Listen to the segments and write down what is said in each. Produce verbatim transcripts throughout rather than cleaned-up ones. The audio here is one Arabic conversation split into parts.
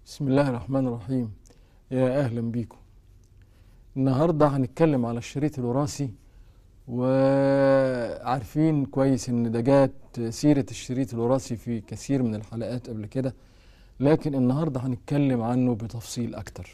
بسم الله الرحمن الرحيم. يا أهلا بيكم. النهاردة هنتكلم على الشريط الوراثي، وعارفين كويس ان ده جات سيرة الشريط الوراثي في كثير من الحلقات قبل كده، لكن النهاردة هنتكلم عنه بتفصيل أكتر.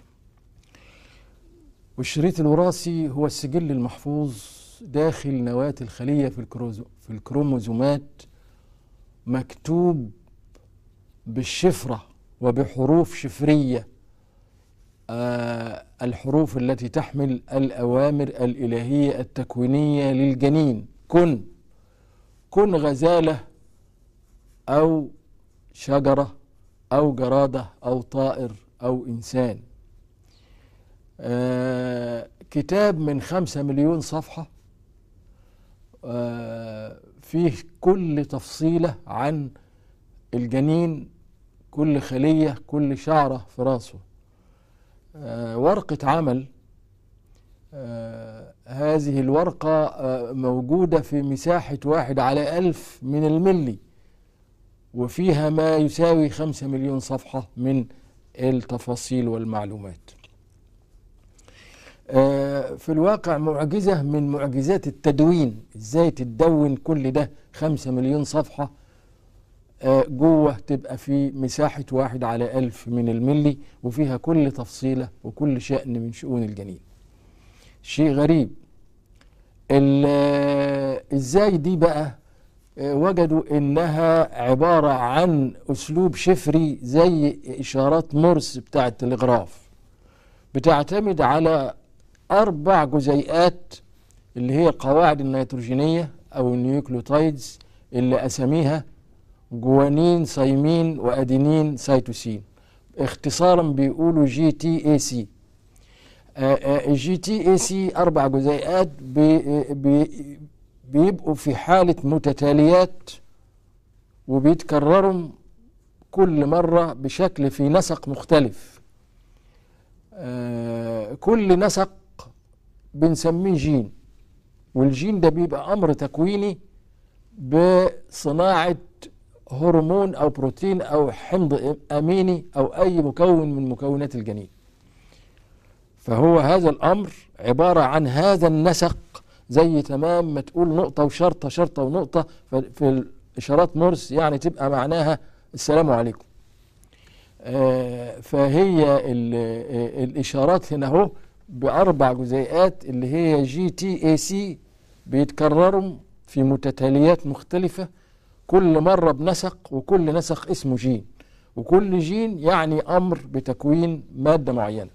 والشريط الوراثي هو السجل المحفوظ داخل نواة الخلية في الكروموزومات، مكتوب بالشفرة وبحروف شفرية، آه الحروف التي تحمل الأوامر الإلهية التكوينية للجنين. كن كن غزالة أو شجرة أو جرادة أو طائر أو إنسان. آه كتاب من خمسة مليون صفحة، آه فيه كل تفصيلة عن الجنين، كل خلية، كل شعرة في راسه. آه ورقة عمل. آه هذه الورقة آه موجودة في مساحة واحد على ألف من الملي، وفيها ما يساوي خمسة مليون صفحة من التفاصيل والمعلومات. آه في الواقع معجزة من معجزات التدوين. ازاي تدون كل ده خمسة مليون صفحة جوه تبقى في مساحة واحد على ألف من الملي، وفيها كل تفصيلة وكل شأن من شؤون الجنين. شيء غريب. ازاي دي بقى وجدوا انها عبارة عن اسلوب شفري زي اشارات مورس بتاع التلغراف، بتعتمد على اربع جزيئات اللي هي القواعد النيتروجينية او النيوكليوتايدز، اللي اساميها جوانين، سايمين، وادينين، سيتوسين. اختصارا بيقولوا جي تي اي سي. جي تي اي سي اربع جزيئات بي بي بيبقوا في حالة متتاليات، وبيتكرروا كل مرة بشكل في نسق مختلف. كل نسق بنسميه جين، والجين ده بيبقى امر تكويني بصناعة هرمون أو بروتين أو حمض أميني أو أي مكون من مكونات الجنين. فهو هذا الأمر عبارة عن هذا النسق، زي تمام ما تقول نقطة وشرطة، شرطة ونقطة في الإشارات مورس، يعني تبقى معناها السلام عليكم. فهي الإشارات هنا هو بأربع جزيئات اللي هي جي تي اي سي، بيتكرروا في متتاليات مختلفة، كل مرة بنسق، وكل نسق اسمه جين، وكل جين يعني أمر بتكوين مادة معينة.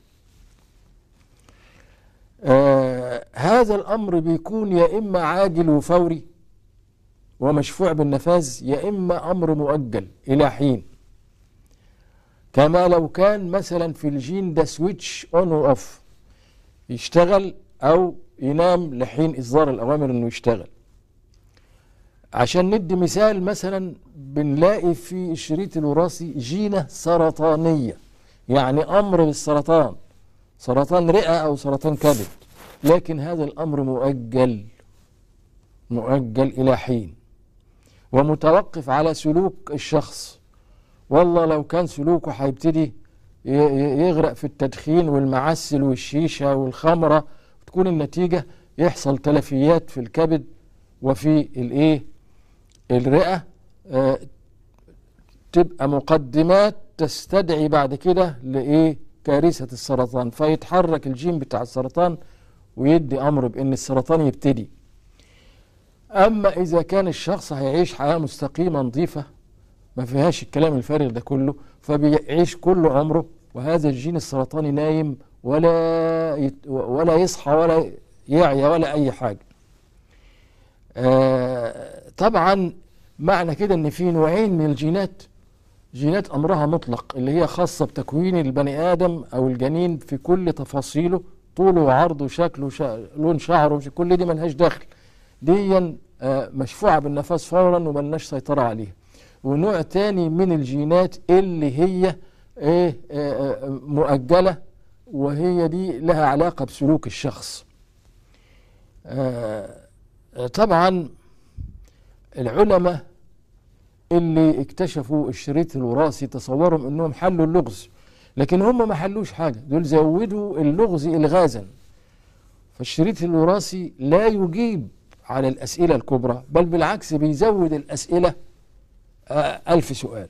آه هذا الأمر بيكون يا إما عاجل وفوري ومشفوع بالنفاذ، يا إما أمر مؤجل إلى حين، كما لو كان مثلا في الجين ده سويتش أون وأوف، يشتغل أو ينام لحين إصدار الأوامر إنه يشتغل. عشان ندي مثال، مثلا بنلاقي في الشريط الوراثي جينة سرطانية، يعني أمر بالسرطان، سرطان رئة أو سرطان كبد، لكن هذا الأمر مؤجل مؤجل إلى حين، ومتوقف على سلوك الشخص. والله لو كان سلوكه هيبتدي يغرق في التدخين والمعسل والشيشة والخمرة، تكون النتيجة يحصل تلفيات في الكبد وفي الايه الرئة، آه تبقى مقدمات تستدعي بعد كده لإيه كارثة السرطان، فيتحرك الجين بتاع السرطان ويدي أمر بأن السرطان يبتدي. أما إذا كان الشخص هيعيش حياة مستقيمة نظيفة ما فيهاش الكلام الفارغ ده كله، فبيعيش كل عمره وهذا الجين السرطاني نايم، ولا يت ولا يصحى ولا يعيا ولا أي حاجة. آه طبعا معنى كده ان في نوعين من الجينات، جينات امرها مطلق اللي هي خاصة بتكوين البني ادم او الجنين في كل تفاصيله، طوله وعرضه وشكله وشا... لون شعره، كل دي ملهاش دخل، دي آه مشفوعة بالنفاذ فورا وملناش سيطرة عليها. ونوع تاني من الجينات اللي هي ايه آه مؤجلة، وهي دي لها علاقة بسلوك الشخص. آه طبعا العلماء اللي اكتشفوا الشريط الوراثي تصوروا انهم حلوا اللغز، لكن هم ما حلوش حاجة، دول زودوا اللغز إلغازا. فالشريط الوراثي لا يجيب على الأسئلة الكبرى، بل بالعكس بيزود الأسئلة ألف سؤال.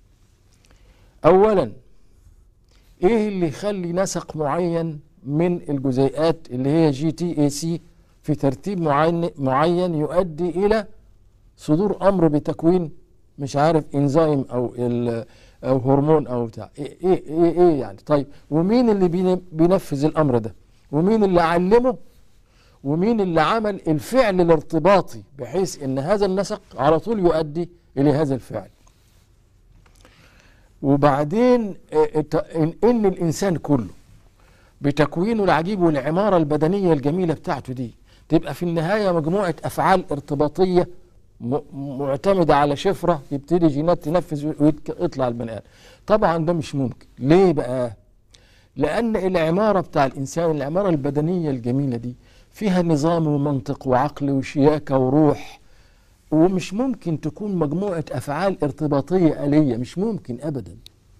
أولا، إيه اللي يخلي نسق معين من الجزيئات اللي هي جي تي اي سي في ترتيب معين, معين يؤدي إلى صدور أمر بتكوين مش عارف إنزيم أو, أو هرمون أو بتاع إيه, إيه, إيه, إيه يعني؟ طيب، ومين اللي بينفذ الأمر ده؟ ومين اللي علمه؟ ومين اللي عمل الفعل الارتباطي بحيث ان هذا النسق على طول يؤدي الى هذا الفعل؟ وبعدين ان الانسان كله بتكوينه العجيب والعمارة البدنية الجميلة بتاعته دي تبقى في النهاية مجموعة افعال ارتباطية معتمدة على شفرة يبتدي جينات تنفذ ويطلع البني ادم. طبعا ده مش ممكن. ليه بقى؟ لان العمارة بتاع الانسان، العمارة البدنية الجميلة دي فيها نظام ومنطق وعقل وشياكة وروح، ومش ممكن تكون مجموعة أفعال ارتباطية آلية، مش ممكن أبدا.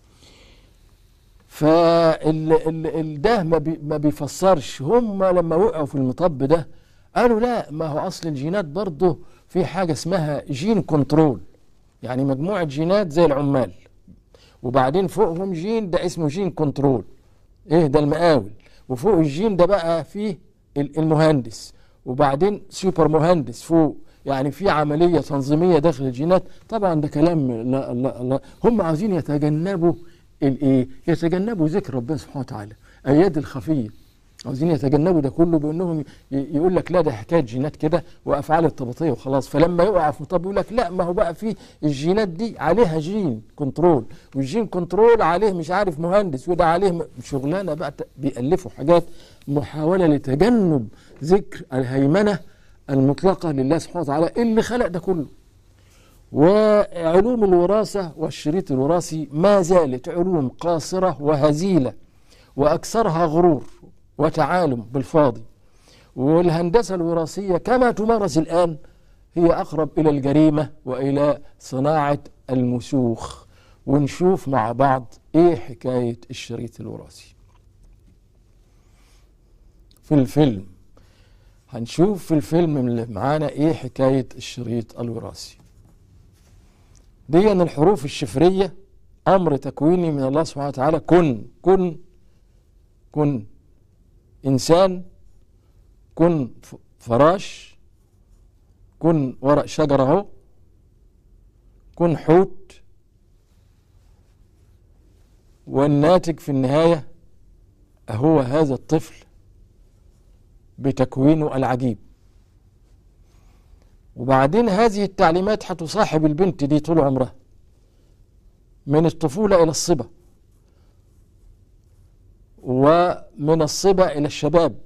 فده ما بيفسرش. هم لما وقعوا في المطب ده قالوا لا، ما هو أصل الجينات برضه في حاجة اسمها جين كنترول، يعني مجموعة جينات زي العمال، وبعدين فوقهم جين ده اسمه جين كنترول، ايه ده المقاول، وفوق الجين ده بقى فيه المهندس، وبعدين سوبر مهندس فوق، يعني في عملية تنظيمية داخل الجينات. طبعا ده كلام لا لا لا. هم عاوزين يتجنبوا الايه؟ يتجنبوا ذكر ربنا سبحانه وتعالى، اياد الخفية. عاوزين يتجنبوا ده كله بانهم يقول لك لا ده حكايه جينات كده وافعال ارتباطيه وخلاص. فلما يقع في مطب يقول لك لا، ما هو بقى في الجينات دي عليها جين كنترول، والجين كنترول عليه مش عارف مهندس، وده عليه شغلانه بقى. بيألفوا حاجات محاوله لتجنب ذكر الهيمنه المطلقه لله سبحانه وتعالى اللي خلق ده كله. وعلوم الوراثه والشريط الوراثي ما زالت علوم قاصره وهزيله، واكثرها غرور وتعالم بالفاضي. والهندسة الوراثية كما تمارس الآن هي أقرب إلى الجريمة وإلى صناعة المسوخ. ونشوف مع بعض إيه حكاية الشريط الوراثي في الفيلم. هنشوف في الفيلم اللي معانا إيه حكاية الشريط الوراثي دي. أن الحروف الشفرية أمر تكويني من الله سبحانه وتعالى. كن كن كن إنسان، كن فراش، كن ورق شجرة اهو، كن حوت. والناتج في النهاية هو هذا الطفل بتكوينه العجيب. وبعدين هذه التعليمات هتصاحب البنت دي طول عمرها من الطفولة إلى الصبا، ومن الصبا إلى الشباب.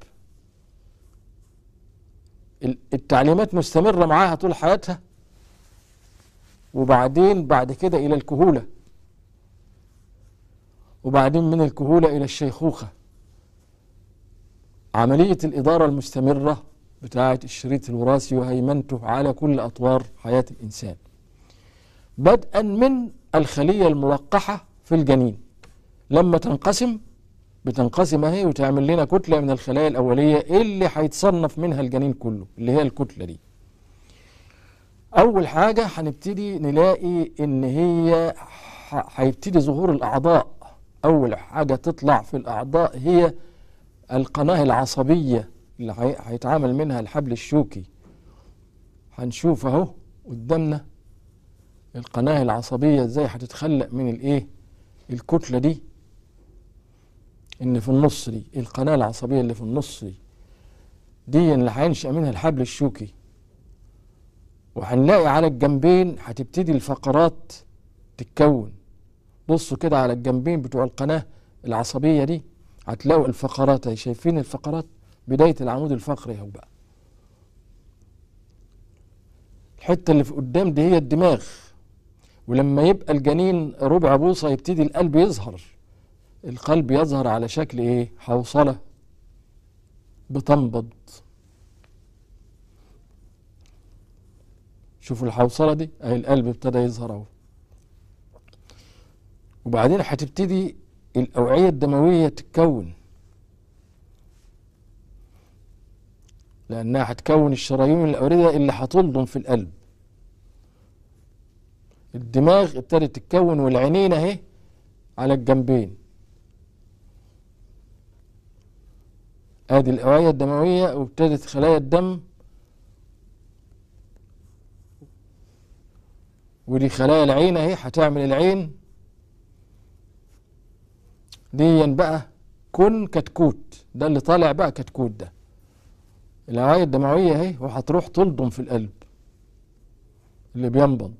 التعليمات مستمرة معاها طول حياتها، وبعدين بعد كده إلى الكهولة، وبعدين من الكهولة إلى الشيخوخة. عملية الإدارة المستمرة بتاعة الشريط الوراثي وهيمنته على كل أطوار حياة الإنسان، بدءا من الخلية الملقحة في الجنين. لما تنقسم بتنقسم اهي وتعمل لنا كتلة من الخلايا الأولية اللي هيتصنف منها الجنين كله، اللي هي الكتلة دي. أول حاجة هنبتدي نلاقي إن هي هيبتدي ظهور الأعضاء. أول حاجة تطلع في الأعضاء هي القناة العصبية اللي هيتعامل منها الحبل الشوكي. هنشوف اهو قدامنا القناة العصبية ازاي هتتخلق من الايه الكتلة دي، ان في النص دي القناة العصبية اللي في النص دي دي اللي هينشأ منها الحبل الشوكي. وهنلاقي على الجنبين هتبتدي الفقرات تتكون. بصوا كده على الجنبين بتوع القناة العصبية دي هتلاقوا الفقرات اهي، شايفين الفقرات؟ بداية العمود الفقري اهو بقى. الحتة اللي في قدام دي هي الدماغ. ولما يبقى الجنين ربع بوصة يبتدي القلب يظهر. القلب يظهر على شكل ايه؟ حوصلة بتنبض. شوفوا الحوصلة دي اهي، القلب ابتدى يظهر اهو. وبعدين هتبتدي الأوعية الدموية تتكون، لأنها هتكون الشرايين الأوردة اللي هتلضم في القلب. الدماغ ابتدت تتكون والعينين اهي على الجنبين، ادي الأوعية الدموية، وابتدت خلايا الدم، ودي خلايا العين اهي هتعمل العين دي بقى كن كتكوت، ده اللي طالع بقى كتكوت، ده الأوعية الدموية اهي، وهتروح تلضم في القلب اللي بينبض.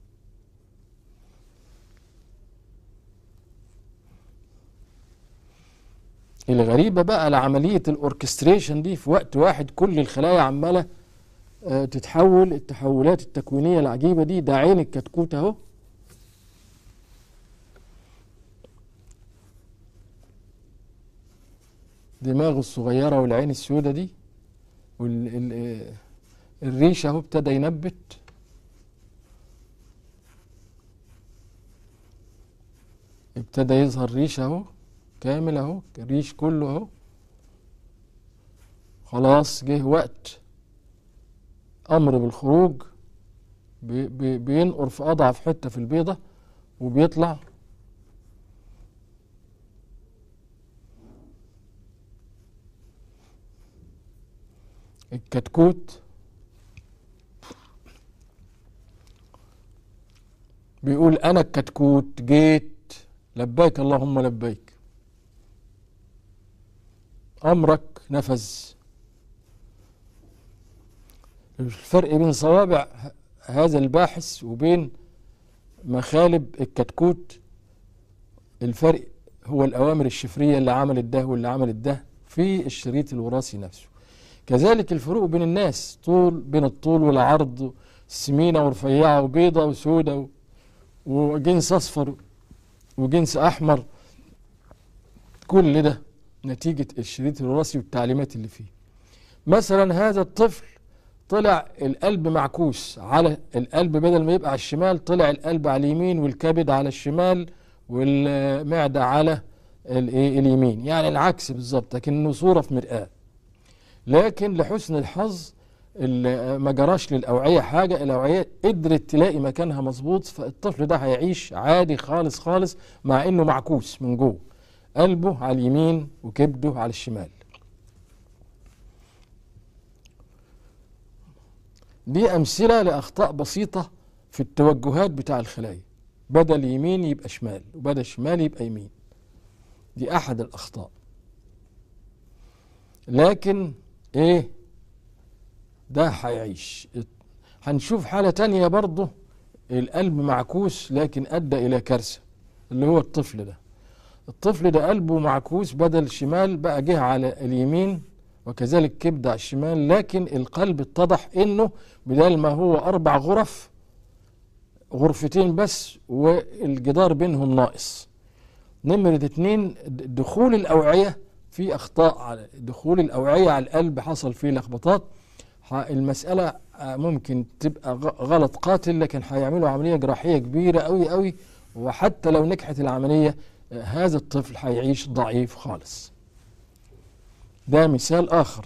الغريبة بقى لعملية الأوركستريشن دي في وقت واحد كل الخلايا عمالة تتحول التحولات التكوينية العجيبة دي. ده عين الكتكوت اهو، دماغه الصغيرة والعين السودة دي، والريش اهو ابتدى ينبت، ابتدى يظهر ريش اهو كامل اهو، الريش كله اهو. خلاص جه وقت امر بالخروج، بي بي بينقر في اضعف حته في البيضه وبيطلع. الكتكوت بيقول انا الكتكوت جيت، لبيك اللهم لبيك، امرك نفذ. الفرق بين صوابع هذا الباحث وبين مخالب الكتكوت، الفرق هو الأوامر الشفرية اللي عملت ده واللي عملت ده في الشريط الوراثي نفسه. كذلك الفروق بين الناس، طول بين الطول والعرض، سمينة ورفيعة وبيضة وسودة وجنس أصفر وجنس أحمر، كل ده نتيجة الشريط الوراثي والتعليمات اللي فيه. مثلا هذا الطفل طلع القلب معكوس، على القلب بدل ما يبقى على الشمال طلع القلب على اليمين، والكبد على الشمال والمعدة على اليمين، يعني العكس بالظبط، لكنه صورة في مرآة. لكن لحسن الحظ ما جراش للأوعية حاجة، الأوعية قدرت تلاقي مكانها مظبوط، فالطفل ده هيعيش عادي خالص خالص مع انه معكوس من جوه، قلبه على اليمين وكبده على الشمال. دي أمثلة لأخطاء بسيطة في التوجهات بتاع الخلايا، بدل يمين يبقى شمال وبدل شمال يبقى يمين، دي أحد الأخطاء. لكن إيه ده هيعيش. هنشوف حالة تانية برضه، القلب معكوس لكن أدى إلى كارثة، اللي هو الطفل ده. الطفل ده قلبه معكوس، بدل شمال بقى جه على اليمين، وكذلك كبد على الشمال، لكن القلب اتضح انه بدل ما هو اربع غرف، غرفتين بس والجدار بينهم ناقص. نمرة اتنين، دخول الاوعية في اخطاء، على دخول الاوعية على القلب حصل فيه لخبطات. المسألة ممكن تبقى غلط قاتل، لكن هيعملوا عملية جراحية كبيرة قوي قوي، وحتى لو نجحت العملية هذا الطفل هيعيش ضعيف خالص. ده مثال آخر.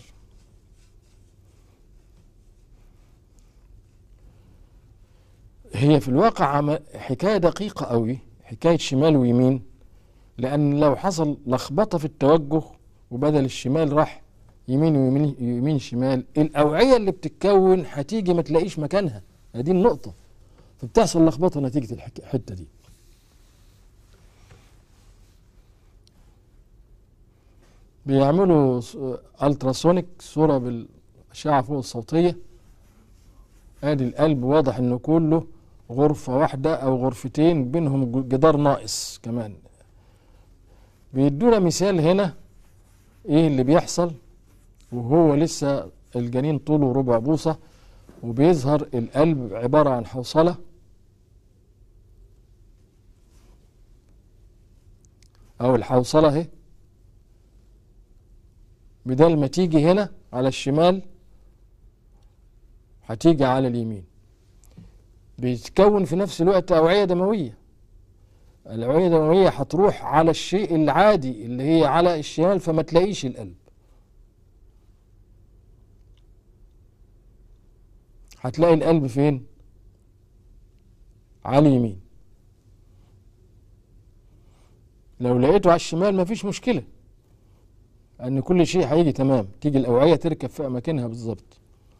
هي في الواقع حكاية دقيقة قوي، حكاية شمال ويمين، لأن لو حصل لخبطة في التوجه وبدل الشمال راح يمين ويمين يمين شمال، الأوعية اللي بتتكون هتيجي ما تلاقيش مكانها، هذه النقطة، فبتحصل لخبطة نتيجة الحتة دي. بيعملوا التراسونيك، صورة بالأشعة فوق الصوتية، ادي القلب واضح انه كله غرفة واحدة او غرفتين بينهم جدار ناقص كمان. بيدونا مثال هنا ايه اللي بيحصل وهو لسه الجنين طوله ربع بوصة، وبيظهر القلب عبارة عن حوصلة او الحوصلة اهي، بدل ما تيجي هنا على الشمال هتيجي على اليمين. بيتكون في نفس الوقت أوعية دموية، الأوعية الدموية هتروح على الشيء العادي اللي هي على الشمال، فما تلاقيش القلب، هتلاقي القلب فين؟ على اليمين. لو لقيته على الشمال مفيش مشكلة، أن كل شيء هيجي تمام، تيجي الأوعية تركب في أماكنها بالظبط،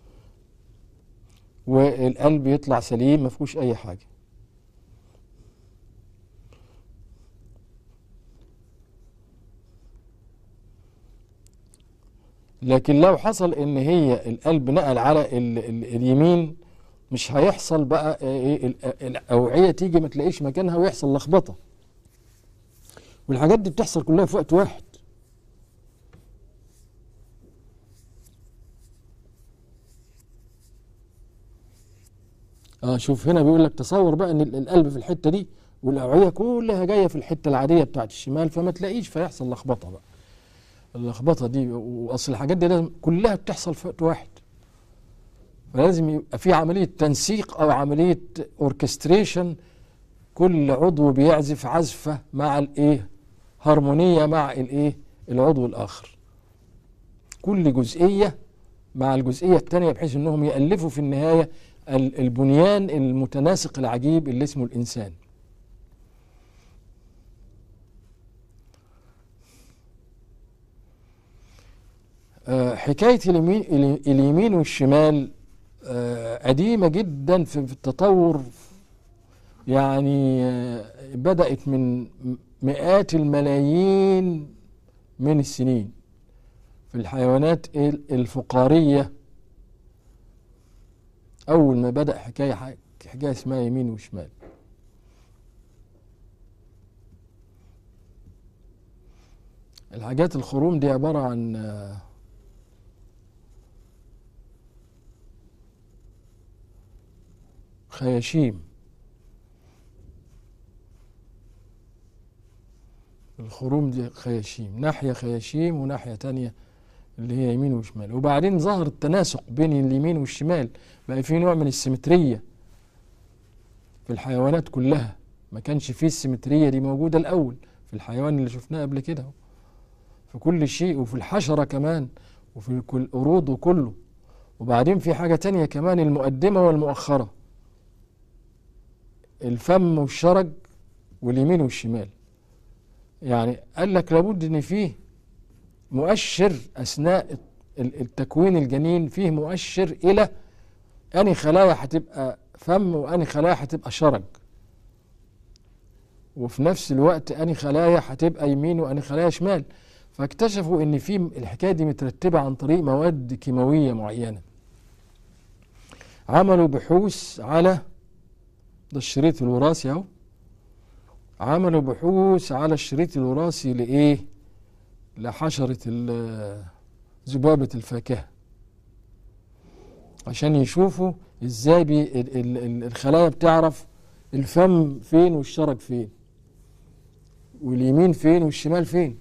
والقلب يطلع سليم مفيهوش أي حاجة. لكن لو حصل ان هي القلب نقل على ال ال اليمين، مش هيحصل بقى ايه الاوعيه تيجي ما تلاقيش مكانها ويحصل لخبطه، والحاجات دي بتحصل كلها في وقت واحد. اه شوف هنا بيقول لك تصور بقى ان القلب في الحته دي والاوعيه كلها جايه في الحته العاديه بتاعت الشمال، فما تلاقيش، فيحصل لخبطه بقى. اللخبطه دي واصل الحاجات دي لازم كلها بتحصل في وقت واحد، فلازم يبقى في عمليه تنسيق او عمليه اوركستريشن، كل عضو بيعزف عزفه مع الايه، هارمونيه مع الايه العضو الاخر، كل جزئيه مع الجزئيه الثانيه، بحيث انهم يالفوا في النهايه البنيان المتناسق العجيب اللي اسمه الانسان. حكاية اليمين, اليمين والشمال قديمة جدا في التطور، يعني بدأت من مئات الملايين من السنين في الحيوانات الفقارية. أول ما بدأ حكاية حكاية اسمها يمين وشمال. الحاجات الخروم دي عبارة عن خياشيم، الخروم دي خياشيم، ناحية خياشيم وناحية تانية اللي هي يمين وشمال. وبعدين ظهر التناسق بين اليمين والشمال، بقى في نوع من السيمترية في الحيوانات كلها، ما كانش فيه السيمترية دي موجودة الأول في الحيوان اللي شفناه قبل كده، في كل شيء، وفي الحشرة كمان، وفي كل القرود وكله. وبعدين في حاجة تانية كمان، المقدمة والمؤخرة، الفم والشرج واليمين والشمال. يعني قال لك لابد ان فيه مؤشر اثناء التكوين الجنين، فيه مؤشر الى اني خلايا هتبقى فم واني خلايا هتبقى شرج، وفي نفس الوقت اني خلايا هتبقى يمين واني خلايا شمال. فاكتشفوا ان في الحكايه دي مترتبه عن طريق مواد كيماويه معينه. عملوا بحوث على ده الشريط الوراثي اهو، عملوا بحوث على الشريط الوراثي لايه؟ لحشرة ذبابة الفاكهة، عشان يشوفوا ازاي بي ال ال الخلايا بتعرف الفم فين والشرج فين واليمين فين والشمال فين.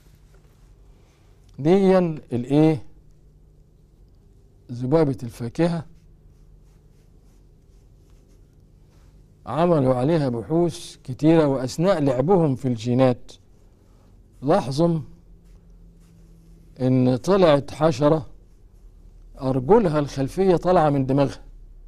ديا الايه؟ ذبابة الفاكهة عملوا عليها بحوث كتيرة، وأثناء لعبهم في الجينات لاحظوا إن طلعت حشرة أرجلها الخلفية طالعة من دماغها.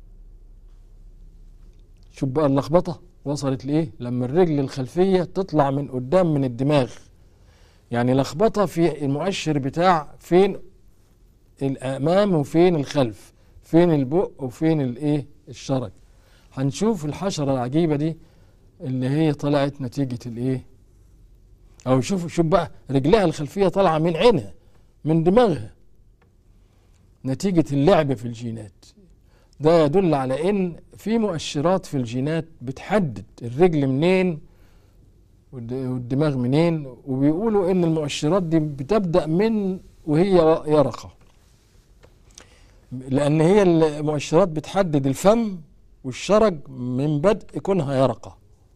شوف بقى اللخبطة وصلت لإيه؟ لما الرجل الخلفية تطلع من قدام من الدماغ، يعني لخبطة في المؤشر بتاع فين الأمام وفين الخلف، فين البق وفين الإيه الشرج. هنشوف الحشرة العجيبة دي اللي هي طلعت نتيجة الايه، او شوف شوف بقى رجلها الخلفية طالعة من عينها من دماغها نتيجة اللعب في الجينات. ده يدل على ان في مؤشرات في الجينات بتحدد الرجل منين والدماغ منين، وبيقولوا ان المؤشرات دي بتبدأ من وهي يرقة، لان هي المؤشرات بتحدد الفم والشرج من بدء كونها يرقة.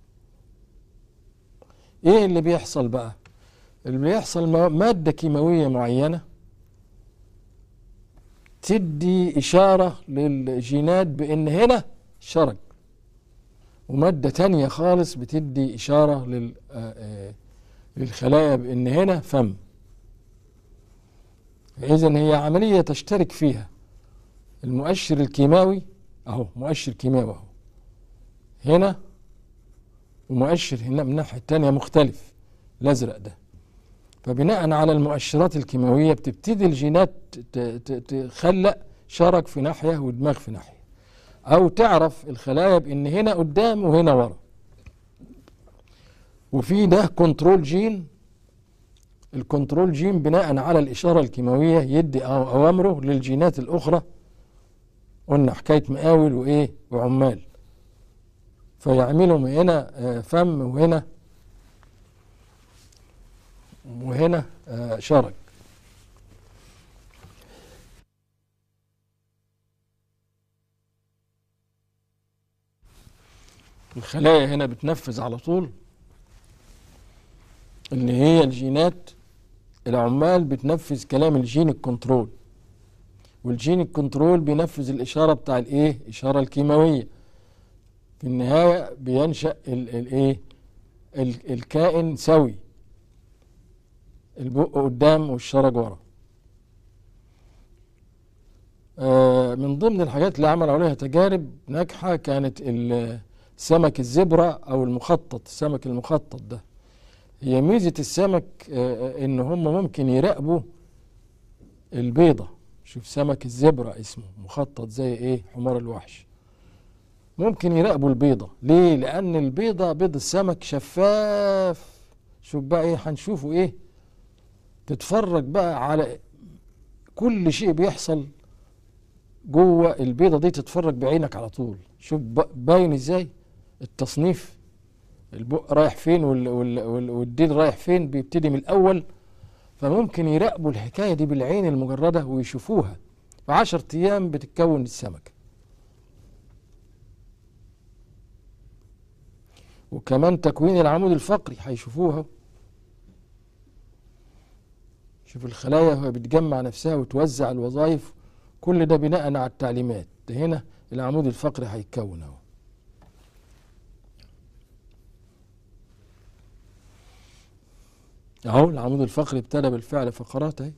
ايه اللي بيحصل بقى؟ اللي بيحصل مادة كيماوية معينة تدي إشارة للجينات بأن هنا شرج، ومادة تانية خالص بتدي إشارة لل للخلايا بأن هنا فم. إذن هي عملية تشترك فيها المؤشر الكيماوي، أهو مؤشر كيماوي أهو هنا، ومؤشر هنا من الناحية التانية مختلف الأزرق ده. فبناء على المؤشرات الكيماوية بتبتدي الجينات تخلق شرك في ناحية ودماغ في ناحية، أو تعرف الخلايا بأن هنا قدام وهنا ورا. وفي ده كنترول جين، الكنترول جين بناء على الإشارة الكيماوية يدي أوامره للجينات الأخرى. قلنا حكاية مقاول وإيه وعمال، فيعملوا هنا فم وهنا وهنا شرج. الخلايا هنا بتنفذ على طول، اللي هي الجينات العمال بتنفذ كلام الجين الكنترول، والجين الكنترول بينفذ الإشارة بتاع الإيه إشارة الكيماوية. في النهاية بينشأ الإيه الكائن سوي، البق قدام والشرج ورا. آه من ضمن الحاجات اللي عملوا عليها تجارب ناجحة كانت السمك الزبرة أو المخطط، السمك المخطط ده. هي ميزة السمك آه إن هم ممكن يراقبوا البيضة. شوف سمك الزبرة اسمه مخطط زي إيه حمار الوحش، ممكن يراقبوا البيضة. ليه؟ لأن البيضة بيض السمك شفاف. شوف بقى إيه هنشوفه إيه، تتفرج بقى على كل شيء بيحصل جوه البيضة دي، تتفرج بعينك على طول. شوف باين ازاي التصنيف، البق رايح فين والديل رايح فين، بيبتدي من الأول. فممكن يراقبوا الحكاية دي بالعين المجردة ويشوفوها. في عشر أيام بتتكون السمكة. وكمان تكوين العمود الفقري هيشوفوها. شوف الخلايا وهي بتجمع نفسها وتوزع الوظائف، كل ده بناء على التعليمات. ده هنا العمود الفقري هيتكون اهو. اهو العمود الفقري ابتدى بالفعل فقرات اهي.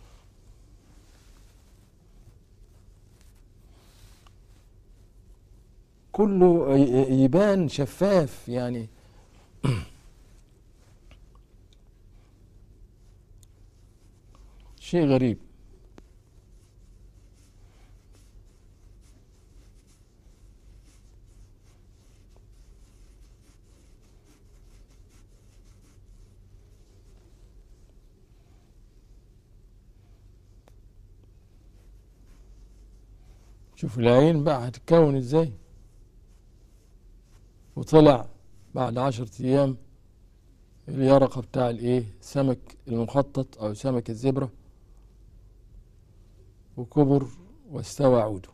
كله يبان شفاف يعني. شيء غريب. شوف العين بقى هتتكون ازاي. وطلع بعد عشرة ايام اليرقة بتاع الايه سمك المخطط او سمك الزبرة، وكبر واستوى عوده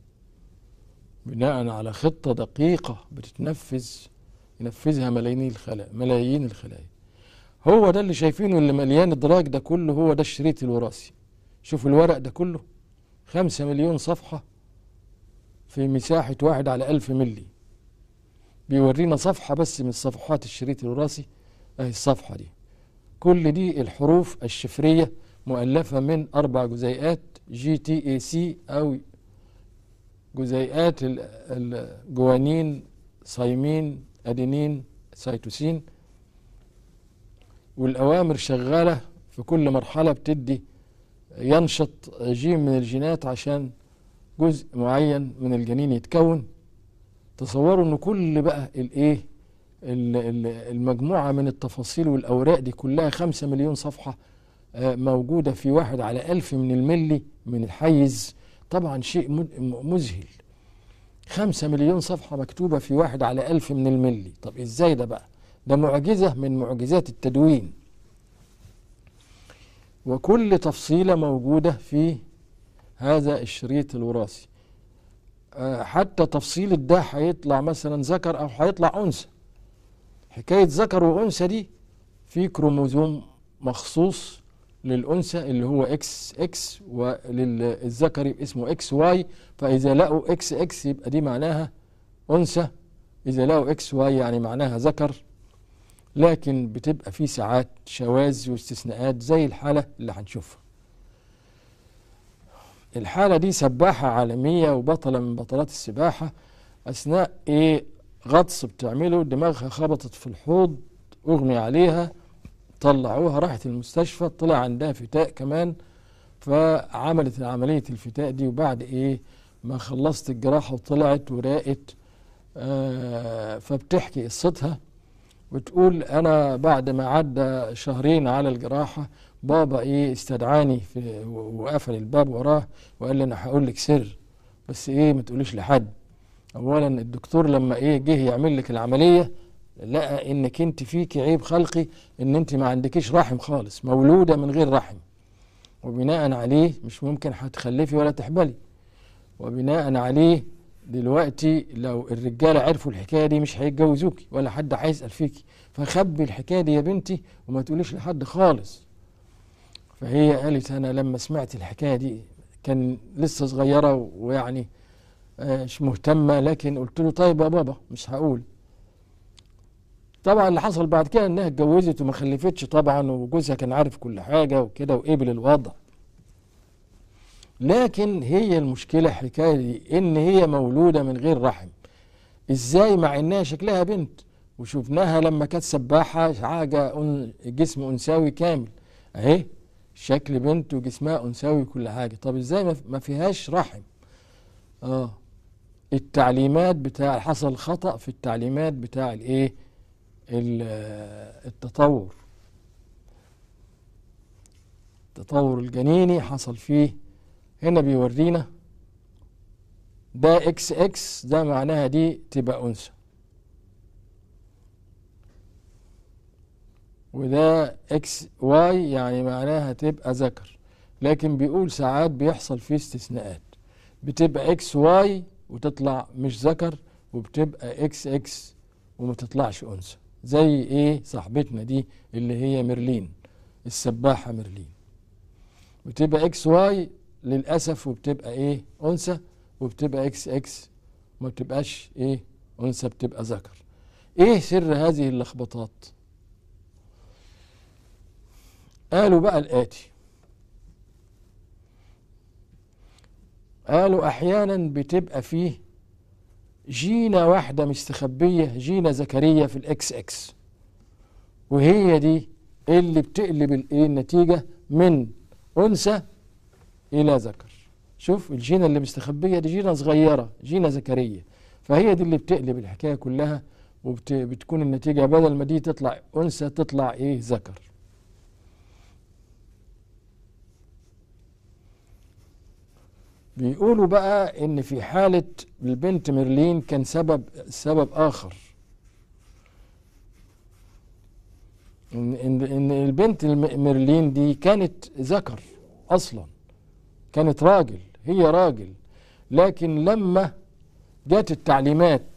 بناء على خطة دقيقة بتتنفذ ينفذها ملايين الخلايا ملايين الخلايا. هو ده اللي شايفينه اللي مليان ادراج ده كله، هو ده الشريط الوراثي. شوف الورق ده كله خمسة مليون صفحة في مساحة واحد على ألف ملي. بيورينا صفحة بس من صفحات الشريط الوراثي اهي الصفحة دي. كل دي الحروف الشفرية مؤلفة من أربع جزيئات جي تي اي سي أو جزيئات الجوانين صيمين أدينين سيتوسين. والأوامر شغالة في كل مرحلة بتدي ينشط جين من الجينات عشان جزء معين من الجنين يتكون. تصوروا ان كل بقى الايه المجموعة من التفاصيل والأوراق دي كلها خمسة مليون صفحة موجودة في واحد على ألف من الملي من الحيز. طبعا شيء مذهل، خمسة مليون صفحة مكتوبة في واحد على ألف من الملي. طب ازاي ده بقى؟ ده معجزة من معجزات التدوين. وكل تفصيلة موجودة في هذا الشريط الوراثي. حتى تفصيل ده هيطلع مثلا ذكر او هيطلع انثى. حكاية ذكر وانثى دي في كروموزوم مخصوص للانثى اللي هو اكس اكس، وللذكر اسمه اكس واي. فاذا لقوا اكس اكس يبقى دي معناها انثى، إذا لقوا إكس واي يعني معناها ذكر، لكن بتبقى في ساعات شواذ واستثناءات زي الحالة اللي هنشوفها. الحالة دي سباحة عالمية وبطلة من بطلات السباحة، أثناء إيه غطس بتعمله دماغها خبطت في الحوض، أغمي عليها، طلعوها راحت المستشفى، طلع عندها فتاء كمان، فعملت عملية الفتاء دي، وبعد إيه ما خلصت الجراحة وطلعت وراقت آه فبتحكي قصتها وتقول أنا بعد ما عدى شهرين على الجراحة بابا إيه استدعاني في وقفل الباب وراه وقال لي أنا هقول لك سر، بس إيه ما تقوليش لحد. أولا الدكتور لما إيه جه يعمل لك العملية لقى إنك أنت فيك عيب خلقي، إن أنت ما عندكيش رحم خالص، مولودة من غير رحم، وبناء عليه مش ممكن هتخلفي ولا تحبلي، وبناء عليه دلوقتي لو الرجاله عرفوا الحكايه دي مش هيتجوزوكي ولا حد هيسال فيكي، فخبي الحكايه دي يا بنتي وما تقوليش لحد خالص. فهي قالت انا لما سمعت الحكايه دي كان لسه صغيره ويعني مش مهتمه، لكن قلت له طيب يا بابا مش هقول. طبعا اللي حصل بعد كده انها اتجوزت وما خلفتش طبعا، وجوزها كان عارف كل حاجه وكده وقبل الوضع. لكن هي المشكلة حكاية دي ان هي مولودة من غير رحم. ازاي مع انها شكلها بنت وشفناها لما كانت سباحة حاجة جسم انثوي كامل اهي، شكل بنت وجسمها انثوي كل حاجة، طب ازاي ما فيهاش رحم؟ اه التعليمات بتاع حصل خطأ في التعليمات بتاع الايه التطور التطور الجنيني حصل فيه. هنا بيورينا ده اكس اكس، ده معناها دي تبقى انثى، وده اكس واي يعني معناها تبقى ذكر، لكن بيقول ساعات بيحصل فيه استثناءات، بتبقى اكس واي وتطلع مش ذكر، وبتبقى اكس اكس وما تطلعش انثى، زي ايه صاحبتنا دي اللي هي ميرلين السباحة ميرلين، بتبقى اكس واي للأسف وبتبقى ايه انثى، وبتبقى اكس اكس ما بتبقاش ايه انثى، بتبقى ذكر. ايه سر هذه اللخبطات؟ قالوا بقى الآتي، قالوا احيانا بتبقى فيه جينة واحدة مستخبية، جينة ذكرية في الاكس اكس، وهي دي اللي بتقلب الايه النتيجة من انثى الى ذكر. شوف الجينة اللي مستخبية دي جينة صغيرة، جينة ذكرية، فهي دي اللي بتقلب الحكاية كلها، وبتكون النتيجة بدل ما دي تطلع انثى تطلع ايه ذكر. بيقولوا بقى ان في حالة البنت ميرلين كان سبب سبب اخر، ان ان, إن البنت ميرلين دي كانت ذكر اصلا، كانت راجل، هي راجل، لكن لما جات التعليمات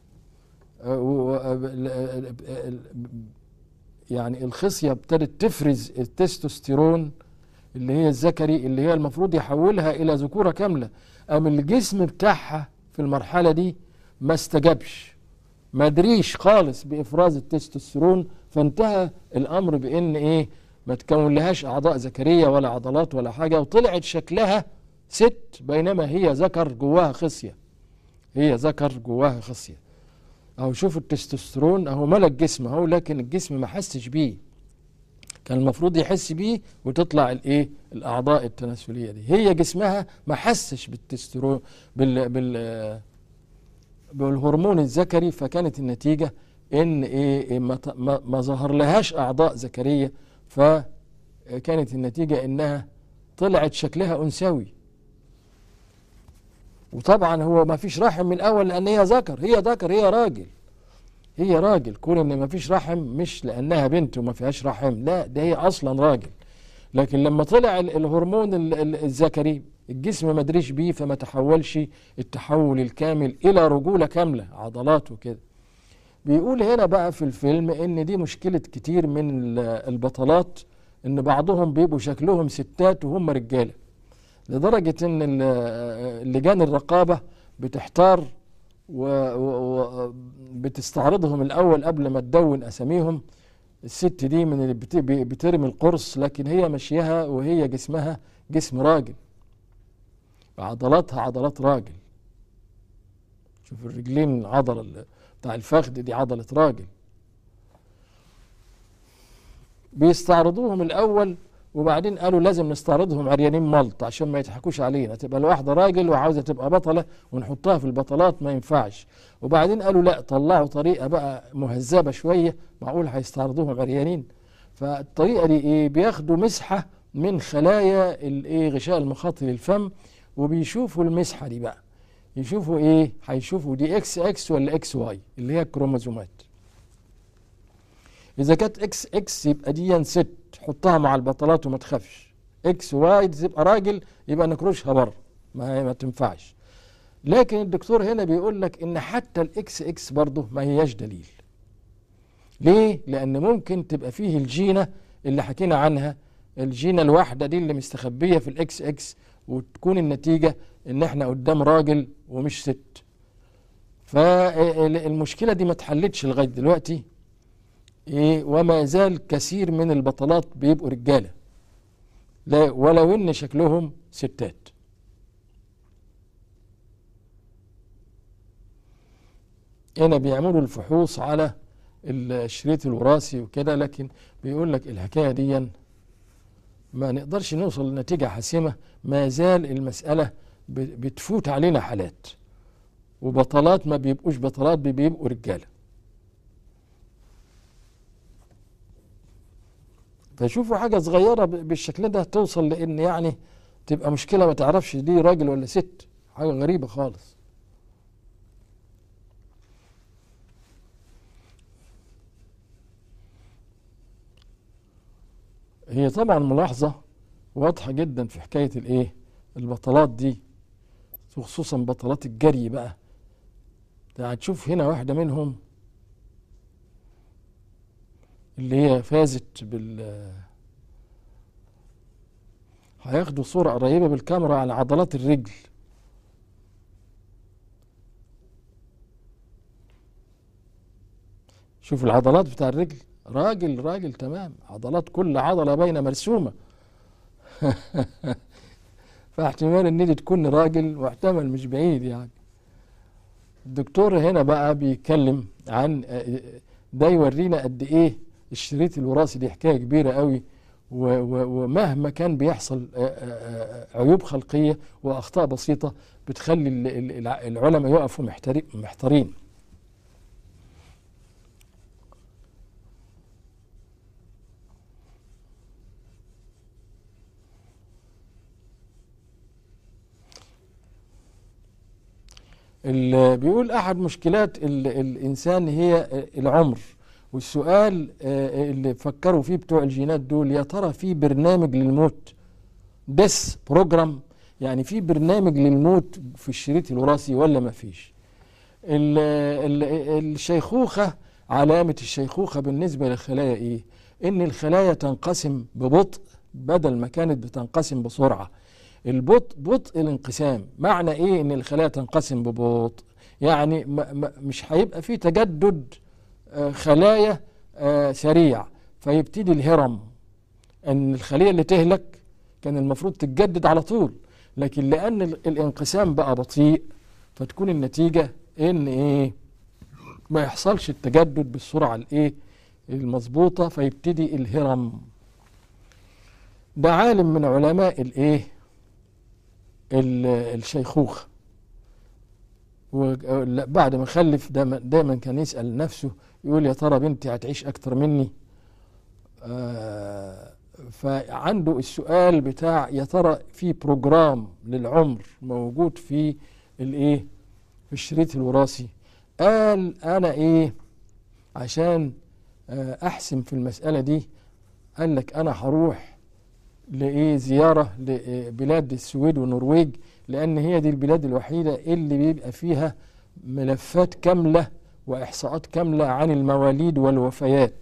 يعني الخصية ابتدت تفرز التستوستيرون اللي هي الذكري اللي هي المفروض يحولها إلى ذكورة كاملة، أم الجسم بتاعها في المرحلة دي ما استجابش، ما دريش خالص بإفراز التستوستيرون، فانتهى الأمر بإن إيه ما تكون لهاش أعضاء ذكرية ولا عضلات ولا حاجة، وطلعت شكلها ست بينما هي ذكر جواها خصية، هي ذكر جواها خصية. أهو شوف التستوستيرون أهو ملك جسم أهو، لكن الجسم ما حسش بيه، كان المفروض يحس بيه وتطلع الايه الأعضاء التناسلية دي، هي جسمها ما حسش بالتستوستيرون بال بال بالهرمون الذكري، فكانت النتيجة ان ايه ما, ما ظهر لهاش أعضاء ذكرية، فكانت النتيجة انها طلعت شكلها أنثوي. وطبعا هو ما فيش رحم من الأول لأن هي ذكر، هي ذكر هي راجل، هي راجل، كون ان ما فيش رحم مش لأنها بنت وما فيهاش رحم، لا ده هي أصلا راجل، لكن لما طلع الهرمون الذكري الجسم ما دريش بيه فما تحولش التحول الكامل إلى رجولة كاملة عضلات وكده. بيقول هنا بقى في الفيلم ان دي مشكلة كتير من البطلات، ان بعضهم بيبقوا شكلهم ستات وهم رجالة، لدرجة ان لجان الرقابة بتحتار و بتستعرضهم الأول قبل ما تدون أساميهم. الست دي من اللي بترمي القرص، لكن هي مشيها وهي جسمها جسم راجل، عضلاتها عضلات راجل. شوف الرجلين، العضلة بتاع الفخذ دي عضلة راجل. بيستعرضوهم الأول، وبعدين قالوا لازم نستعرضهم عريانين ملط عشان ما يضحكوش علينا، تبقى الواحدة راجل وعاوزة تبقى بطلة ونحطها في البطلات، ما ينفعش. وبعدين قالوا لا، طلعوا طريقة بقى مهذبة شوية، معقول هيستعرضوهم عريانين؟ فالطريقة دي ايه؟ بياخدوا مسحة من خلايا الايه غشاء المخاطي للفم، وبيشوفوا المسحة دي بقى، يشوفوا ايه؟ هيشوفوا دي اكس اكس ولا اكس واي اللي هي الكروموزومات. إذا كانت إكس إكس يبقى دي ست، حطها مع البطلات وما تخافش. إكس واي تبقى راجل، يبقى نكرشها بره، ما ما تنفعش. لكن الدكتور هنا بيقول لك إن حتى الإكس إكس برضه ما هياش دليل. ليه؟ لأن ممكن تبقى فيه الجينة اللي حكينا عنها، الجينة الواحدة دي اللي مستخبية في الإكس إكس، وتكون النتيجة إن إحنا قدام راجل ومش ست. فالمشكلة دي ما اتحلتش لغاية دلوقتي. إيه؟ وما زال كثير من البطلات بيبقوا رجالة، لا ولو ان شكلهم ستات. هنا بيعملوا الفحوص على الشريط الوراثي وكده، لكن بيقول لك الحكايه دي ما نقدرش نوصل لنتيجه حاسمه، ما زال المساله بتفوت علينا حالات، وبطلات ما بيبقوش بطلات، بيبقوا رجاله. فشوفوا حاجة صغيرة بالشكل ده توصل لأن يعني تبقى مشكلة ما تعرفش دي راجل ولا ست، حاجة غريبة خالص. هي طبعا ملاحظة واضحة جدا في حكاية الايه البطلات دي، وخصوصا بطلات الجري بقى. هتشوف هنا واحدة منهم اللي هي فازت بال هياخدوا صورة قريبة بالكاميرا على عضلات الرجل. شوف العضلات بتاع الرجل، راجل راجل تمام، عضلات كل عضلة باينة مرسومة. فاحتمال ان دي تكون راجل، واحتمال مش بعيد يعني. الدكتور هنا بقى بيتكلم عن ده، يورينا قد ايه الشريط الوراثي دي حكايه كبيره قوي، ومهما كان بيحصل عيوب خلقيه واخطاء بسيطه بتخلي العلماء يقفوا محتارين. بيقول احد مشكلات الانسان هي العمر، والسؤال اللي فكروا فيه بتوع الجينات دول، يا ترى في برنامج للموت؟ ديس بروجرام، يعني في برنامج للموت في الشريط الوراثي ولا ما فيش؟ الشيخوخة، علامة الشيخوخة بالنسبة للخلايا ايه؟ ان الخلايا تنقسم ببطء بدل ما كانت بتنقسم بسرعة. البطء بطء الانقسام. معنى ايه ان الخلايا تنقسم ببطء؟ يعني مش هيبقى في تجدد خلايا سريع، فيبتدي الهرم، ان الخلية اللي تهلك كان المفروض تتجدد على طول، لكن لان الانقسام بقى بطيء فتكون النتيجة ان ايه؟ ما يحصلش التجدد بالسرعة الايه المظبوطة، فيبتدي الهرم. ده عالم من علماء الايه الشيخوخة، وبعد ما خلف دايما كان يسأل نفسه، يقول يا ترى بنتي هتعيش أكتر مني؟ آه فعنده السؤال بتاع يا ترى في بروجرام للعمر موجود في الايه في الشريط الوراثي. قال أنا إيه عشان آه أحسم في المسألة دي، قال لك أنا هروح لإيه زيارة لبلاد السويد والنرويج، لأن هي دي البلاد الوحيدة اللي بيبقى فيها ملفات كاملة وإحصاءات كاملة عن المواليد والوفيات،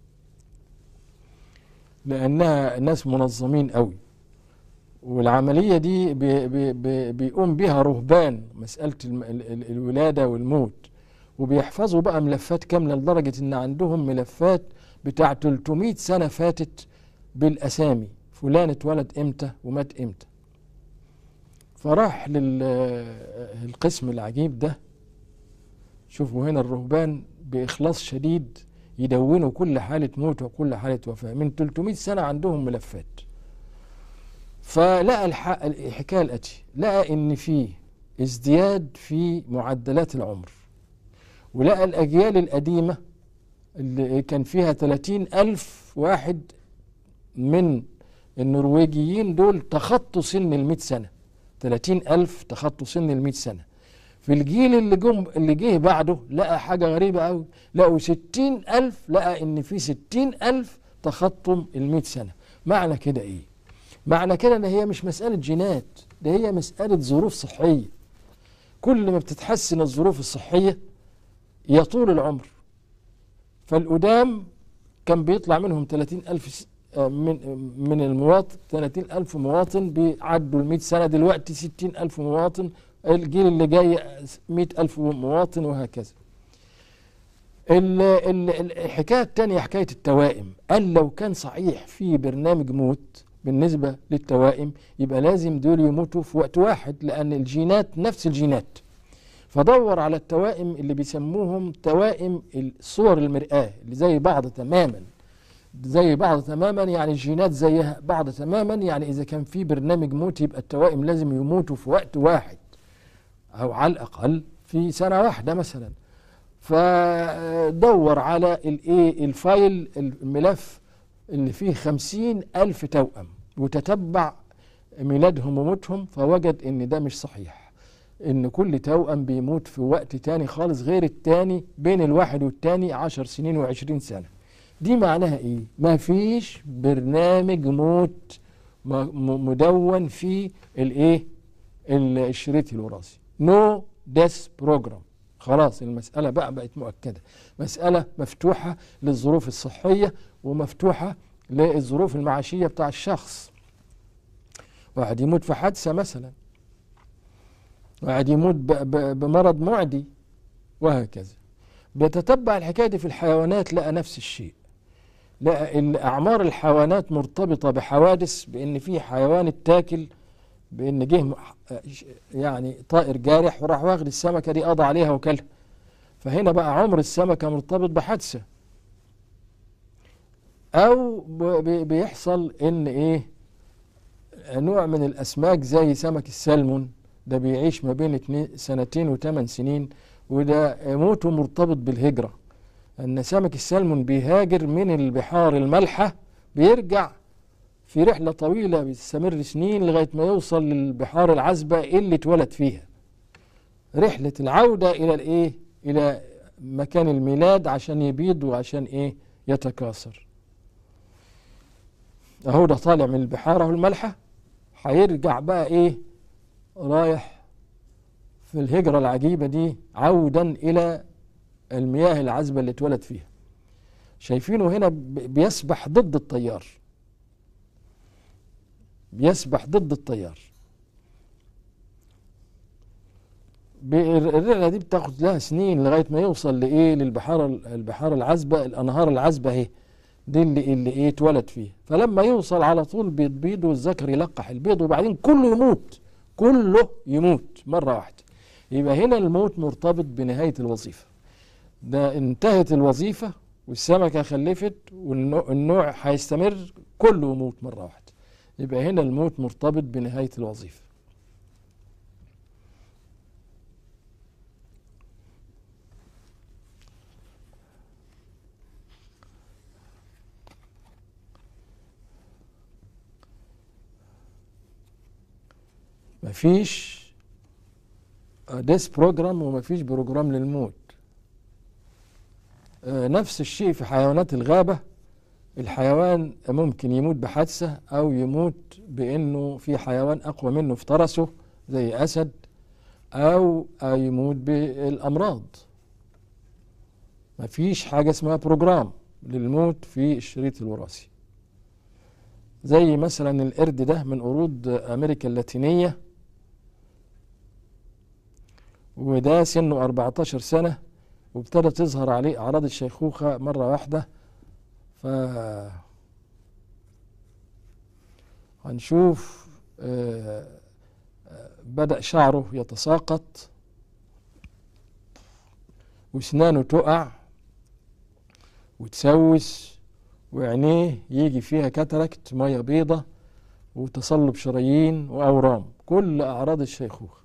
لأنها ناس منظمين قوي. والعملية دي بي بي بي بيقوم بها رهبان مسألة الولادة والموت، وبيحفظوا بقى ملفات كاملة لدرجة ان عندهم ملفات بتاع ثلاثمائة سنة فاتت بالاسامي، فلان اتولد امتى ومات امتى. فراح للقسم العجيب ده، شوفوا هنا الرهبان بإخلاص شديد يدونوا كل حالة موت وكل حالة وفاة من ثلاثمائة سنة، عندهم ملفات. فلقى الحكاية الأتي، لقى إن في ازدياد في معدلات العمر، ولقى الأجيال القديمة اللي كان فيها ثلاثين ألف واحد من النرويجيين دول تخطوا سن المئة سنة، ثلاثين ألف تخطوا سن المئة سنة. في الجيل اللي جم اللي جه بعده لقى حاجة غريبة أوي، لقوا ستين ألف، لقى إن في ستين ألف تخطوا المئة سنة. معنى كده إيه؟ معنى كده إن هي مش مسألة جينات، ده هي مسألة ظروف صحية. كل ما بتتحسن الظروف الصحية يطول العمر. فالقدام كان بيطلع منهم ثلاثين ألف من من المواطن، ثلاثين ألف مواطن بيعدوا المئة سنة، دلوقتي ستين ألف مواطن، الجيل اللي جاي مئة ألف مواطن، وهكذا. الحكاية الثانية حكاية التوائم. قال لو كان صحيح في برنامج موت بالنسبة للتوائم يبقى لازم دول يموتوا في وقت واحد، لأن الجينات نفس الجينات. فدور على التوائم اللي بيسموهم توائم الصور المرآة، اللي زي بعض تماما، زي بعض تماما يعني الجينات زي بعض تماما. يعني إذا كان في برنامج موت يبقى التوائم لازم يموتوا في وقت واحد، أو على الأقل في سنة واحدة مثلا. فدور على الايه الفايل الملف اللي فيه خمسين ألف توأم، وتتبع ميلادهم وموتهم، فوجد ان ده مش صحيح، ان كل توأم بيموت في وقت تاني خالص غير التاني، بين الواحد والتاني عشر سنين وعشرين سنة. دي معناها ايه؟ ما فيش برنامج موت مدون في الايه الشريط الوراثي، نو ديث بروجرام. خلاص المسألة بقى بقت مؤكدة، مسألة مفتوحة للظروف الصحية ومفتوحة للظروف المعاشية بتاع الشخص. واحد يموت في حادثة مثلا، واحد يموت بمرض معدي، وهكذا. بيتتبع الحكاية دي في الحيوانات، لقى نفس الشيء. لقى أعمار الحيوانات مرتبطة بحوادث، بأن في حيوان اتاكل، بأن جه يعني طائر جارح وراح واخد السمكة دي قضى عليها وكلها. فهنا بقى عمر السمكة مرتبط بحادثة. أو بيحصل إن إيه نوع من الأسماك زي سمك السلمون ده بيعيش ما بين سنتين وثمان سنين، وده موته مرتبط بالهجرة. أن سمك السلمون بيهاجر من البحار المالحة، بيرجع في رحلة طويلة بتستمر سنين لغاية ما يوصل للبحار العذبة اللي اتولد فيها. رحلة العودة إلى الإيه؟ إلى مكان الميلاد عشان يبيض وعشان إيه؟ يتكاثر. أهو ده طالع من البحار أهو المالحة، هيرجع بقى إيه؟ رايح في الهجرة العجيبة دي عودا إلى المياه العذبة اللي اتولد فيها. شايفينه هنا بيسبح ضد التيار، بيسبح ضد التيار. الرحلة دي بتاخد لها سنين لغاية ما يوصل لإيه؟ للبحار البحار العذبة، الأنهار العذبة اهي دي اللي اللي إيه اتولد فيها. فلما يوصل على طول بيبيض والذكر يلقح البيض، وبعدين كله يموت، كله يموت مرة واحدة. يبقى هنا الموت مرتبط بنهاية الوظيفة. ده انتهت الوظيفة والسمكة خلفت والنوع هيستمر، كله يموت مرة واحدة. يبقى هنا الموت مرتبط بنهاية الوظيفة. مفيش ديس بروجرام ومفيش بروجرام للموت. نفس الشيء في حيوانات الغابة. الحيوان ممكن يموت بحادثة أو يموت بأنه في حيوان أقوى منه افترسه زي أسد، أو يموت بالأمراض. مفيش حاجة اسمها بروجرام للموت في الشريط الوراثي. زي مثلا القرد ده من قرود أمريكا اللاتينية، وده سنه أربعتاشر سنة، وابتدى تظهر عليه أعراض الشيخوخة مرة واحدة. ف هنشوف بدأ شعره يتساقط واسنانه تقع وتسوس وعينيه يجي فيها كاتاراكت ميه بيضة وتصلب شرايين وأورام، كل أعراض الشيخوخة.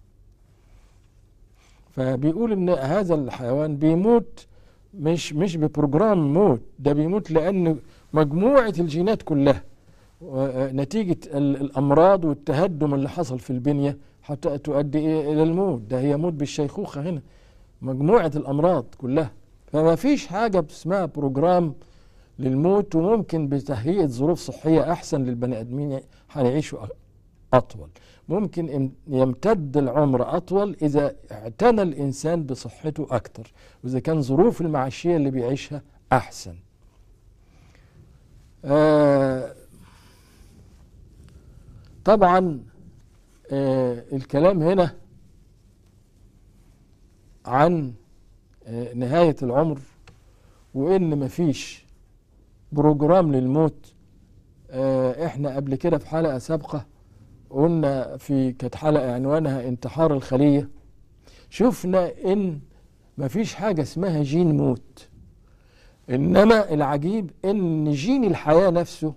فبيقول إن هذا الحيوان بيموت مش مش ببروجرام موت، ده بيموت لأن مجموعة الجينات كلها نتيجة الأمراض والتهدم اللي حصل في البنية حتى تؤدي إلى الموت. ده هي موت بالشيخوخة هنا، مجموعة الأمراض كلها. فما فيش حاجة اسمها بروجرام للموت، وممكن بتهيئة ظروف صحية أحسن للبني آدمين هنعيشوا أطول، ممكن يمتد العمر أطول إذا اعتنى الإنسان بصحته أكتر، وإذا كان ظروف المعيشية اللي بيعيشها أحسن. آه طبعا آه الكلام هنا عن آه نهاية العمر وإن مفيش بروجرام للموت. آه احنا قبل كده في حلقة سابقة قلنا، في كانت حلقة عنوانها انتحار الخلية، شفنا إن مفيش حاجة اسمها جين موت، إنما العجيب إن جين الحياة نفسه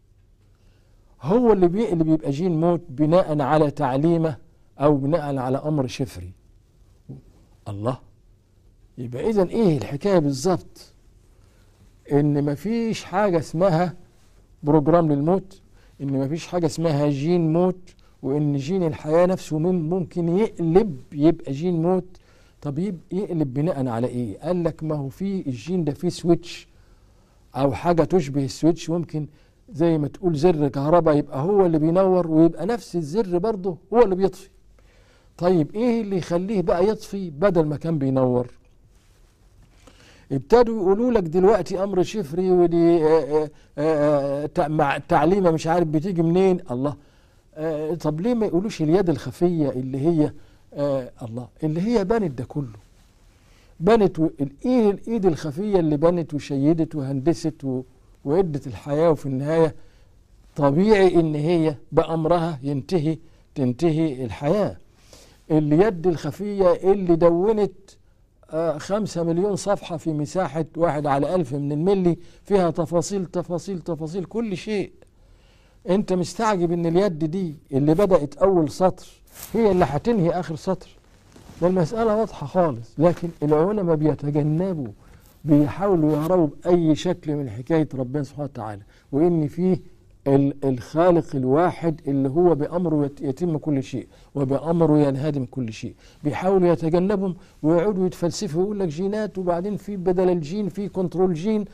هو اللي, بي اللي بيبقى جين موت بناء على تعليمه أو بناء على أمر شفري. الله، يبقى إذن إيه الحكاية بالظبط؟ إن مفيش حاجة اسمها بروجرام للموت، إن مفيش حاجة اسمها جين موت، وإن جين الحياة نفسه ممكن يقلب يبقى جين موت. طب يقلب بناء على إيه؟ قال لك ما هو في الجين ده فيه سويتش أو حاجة تشبه السويتش، ممكن زي ما تقول زر كهرباء يبقى هو اللي بينور، ويبقى نفس الزر برضه هو اللي بيطفي. طيب إيه اللي يخليه بقى يطفي بدل ما كان بينور؟ ابتدوا يقولوا لك دلوقتي أمر شفري، ودي آآ آآ مع التعليمة مش عارف بتيجي منين. الله، طب ليه ما يقولوش اليد الخفية اللي هي الله اللي هي بنت ده كله، بنت الإيد الإيد الخفية اللي بنت وشيدت وهندست وعدت الحياة، وفي النهاية طبيعي إن هي بأمرها ينتهي تنتهي الحياة. اليد الخفية اللي دونت آه خمسة مليون صفحة في مساحة واحد على ألف من الملي، فيها تفاصيل تفاصيل تفاصيل كل شيء. انت مستعجب ان اليد دي اللي بدأت أول سطر هي اللي هتنهي آخر سطر؟ ده المسألة واضحة خالص، لكن العلماء بيتجنبوا، بيحاولوا يهربوا بأي شكل من حكاية ربنا سبحانه وتعالى، وإن فيه الخالق الواحد اللي هو بأمره يتم كل شيء وبأمره ينهدم كل شيء. بيحاولوا يتجنبهم ويقعدوا يتفلسفوا ويقول لك جينات، وبعدين في بدل الجين في كنترول جين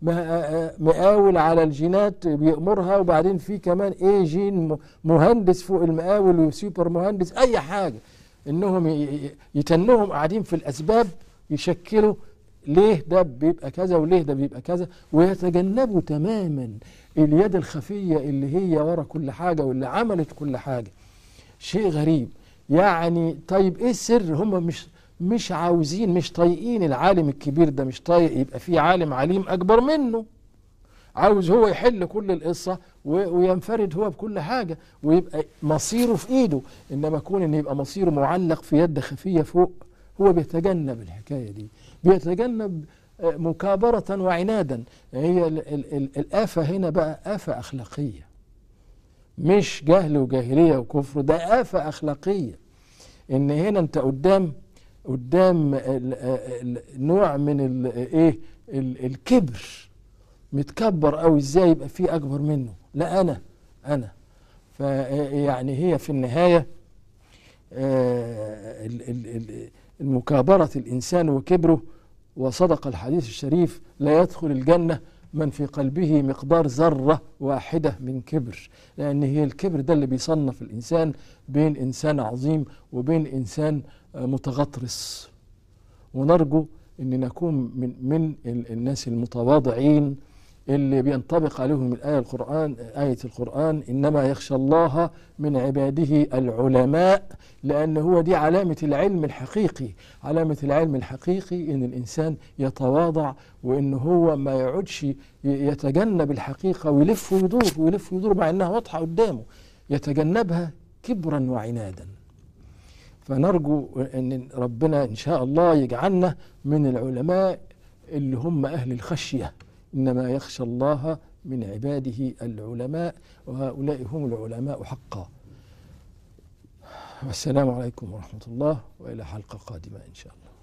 مقاول على الجينات بيأمرها، وبعدين في كمان ايه جين مهندس فوق المقاول وسوبر مهندس اي حاجة، انهم يتنهم قاعدين في الاسباب يشكلوا ليه ده بيبقى كذا وليه ده بيبقى كذا، ويتجنبوا تماما اليد الخفية اللي هي ورا كل حاجة واللي عملت كل حاجة. شيء غريب يعني. طيب ايه السر؟ هم مش مش عاوزين، مش طايقين العالم الكبير ده، مش طايق يبقى في عالم عليم اكبر منه، عاوز هو يحل كل القصة وينفرد هو بكل حاجة ويبقى مصيره في ايده. انما كون ان يبقى مصيره معلق في يد خفية فوق، هو بيتجنب الحكاية دي، بيتجنب مكابرة وعنادا. هي ال ال ال الآفة هنا بقى آفة أخلاقية، مش جهل وجاهلية وكفر، ده آفة أخلاقية. إن هنا أنت قدام قدام نوع من ال إيه ال الكبر، متكبر أو إزاي يبقى فيه أكبر منه؟ لا أنا أنا فيعني هي في النهاية المكابرة الإنسان وكبره. وصدق الحديث الشريف: لا يدخل الجنة من في قلبه مقدار ذرة واحدة من كبر. لأن هي الكبر ده اللي بيصنف الإنسان بين إنسان عظيم وبين إنسان متغطرس. ونرجو أن نكون من, من الناس المتواضعين اللي بينطبق عليهم الآية القرآن آية القرآن إنما يخشى الله من عباده العلماء، لأن هو دي علامة العلم الحقيقي. علامة العلم الحقيقي إن الإنسان يتواضع، وإن هو ما يعودش يتجنب الحقيقة ويلف ويدور ويلف ويدور مع إنها واضحة قدامه، يتجنبها كبرا وعنادا. فنرجو أن ربنا إن شاء الله يجعلنا من العلماء اللي هم أهل الخشية. إنما يخشى الله من عباده العلماء، وهؤلاء هم العلماء حقا. والسلام عليكم ورحمة الله، وإلى حلقة قادمة إن شاء الله.